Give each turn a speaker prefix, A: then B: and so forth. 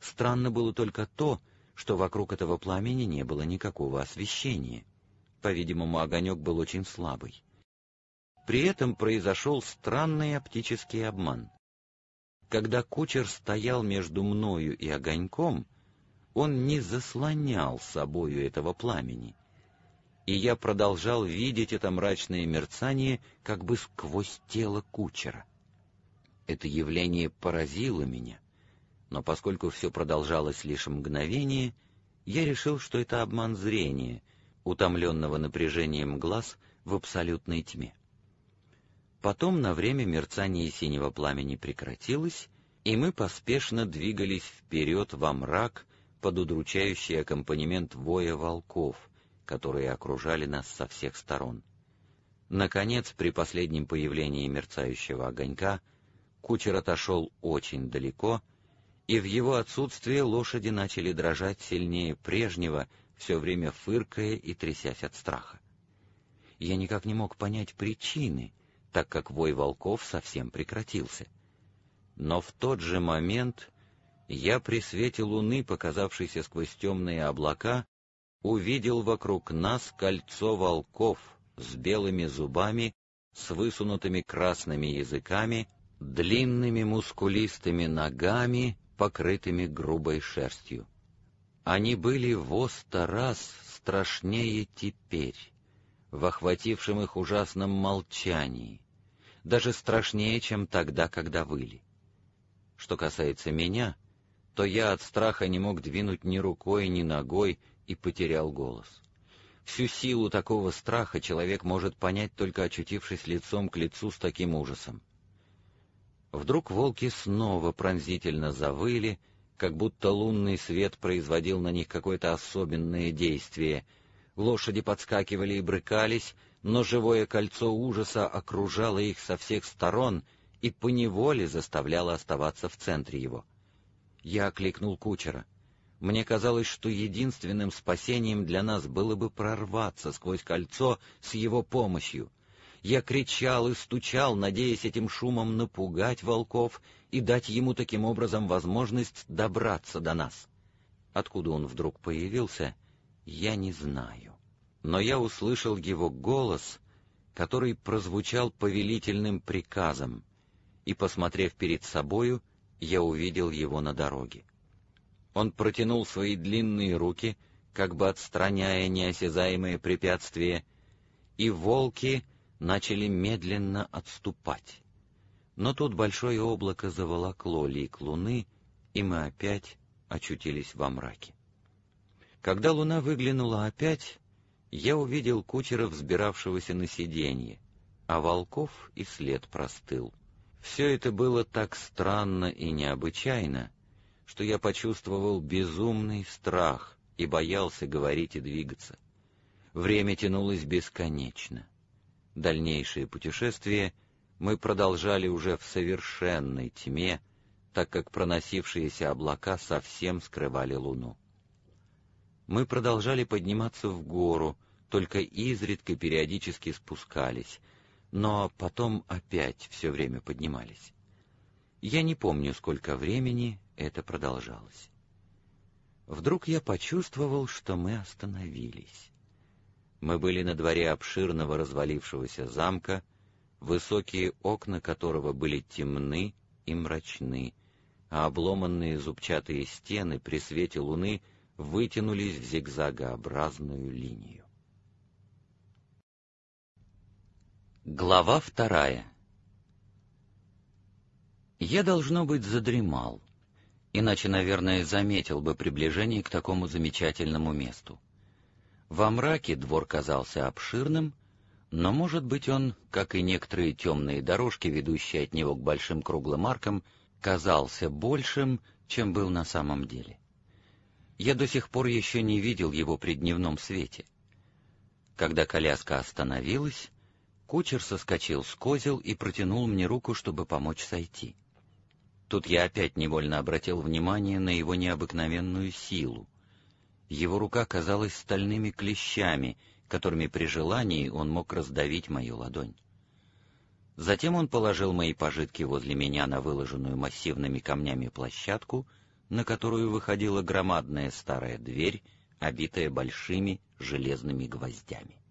A: Странно было только то, что вокруг этого пламени не было никакого освещения. По-видимому, огонек был очень слабый. При этом произошел странный оптический обман. Когда кучер стоял между мною и огоньком, он не заслонял собою этого пламени, и я продолжал видеть это мрачное мерцание как бы сквозь тело кучера. Это явление поразило меня, но поскольку все продолжалось лишь мгновение, я решил, что это обман зрения, утомленного напряжением глаз в абсолютной тьме. Потом на время мерцание синего пламени прекратилось, и мы поспешно двигались вперед во мрак под удручающий аккомпанемент воя волков, которые окружали нас со всех сторон. Наконец, при последнем появлении мерцающего огонька, кучер отошел очень далеко, и в его отсутствие лошади начали дрожать сильнее прежнего, все время фыркая и трясясь от страха. Я никак не мог понять причины, так как вой волков совсем прекратился. Но в тот же момент я при свете луны, показавшейся сквозь темные облака, увидел вокруг нас кольцо волков с белыми зубами, с высунутыми красными языками, длинными мускулистыми ногами, покрытыми грубой шерстью. Они были во 100 раз страшнее теперь, в охватившем их ужасном молчании, даже страшнее, чем тогда, когда выли. Что касается меня, то я от страха не мог двинуть ни рукой, ни ногой и потерял голос. Всю силу такого страха человек может понять, только очутившись лицом к лицу с таким ужасом. Вдруг волки снова пронзительно завыли, как будто лунный свет производил на них какое-то особенное действие. Лошади подскакивали и брыкались, но живое кольцо ужаса окружало их со всех сторон и поневоле заставляло оставаться в центре его. Я окликнул кучера. Мне казалось, что единственным спасением для нас было бы прорваться сквозь кольцо с его помощью. Я кричал и стучал, надеясь этим шумом напугать волков и дать ему таким образом возможность добраться до нас. Откуда он вдруг появился, я не знаю. Но я услышал его голос, который прозвучал повелительным приказом, и, посмотрев перед собою, я увидел его на дороге. Он протянул свои длинные руки, как бы отстраняя неосязаемые препятствия, и волки начали медленно отступать. Но тут большое облако заволокло лик луны, и мы опять очутились во мраке. Когда луна выглянула опять, я увидел кучера, взбиравшегося на сиденье, а волков и след простыл. Все это было так странно и необычайно, что я почувствовал безумный страх и боялся говорить и двигаться. Время тянулось бесконечно. Дальнейшее путешествие мы продолжали уже в совершенной тьме, так как проносившиеся облака совсем скрывали луну. Мы продолжали подниматься в гору, только изредка периодически спускались, но потом опять все время поднимались. Я не помню, сколько времени это продолжалось. Вдруг я почувствовал, что мы остановились. Мы были на дворе обширного развалившегося замка, высокие окна которого были темны и мрачны, а обломанные зубчатые стены при свете луны вытянулись в зигзагообразную линию. Глава 2. Я, должно быть, задремал, иначе, наверное, заметил бы приближение к такому замечательному месту. Во мраке двор казался обширным, но, может быть, он, как и некоторые темные дорожки, ведущие от него к большим круглым аркам, казался большим, чем был на самом деле. Я до сих пор еще не видел его при дневном свете. Когда коляска остановилась, кучер соскочил с козел и протянул мне руку, чтобы помочь сойти. Тут я опять невольно обратил внимание на его необыкновенную силу. Его рука казалась стальными клещами, которыми при желании он мог раздавить мою ладонь. Затем он положил мои пожитки возле меня на выложенную массивными камнями площадку, на которую выходила громадная старая дверь, обитая большими железными гвоздями.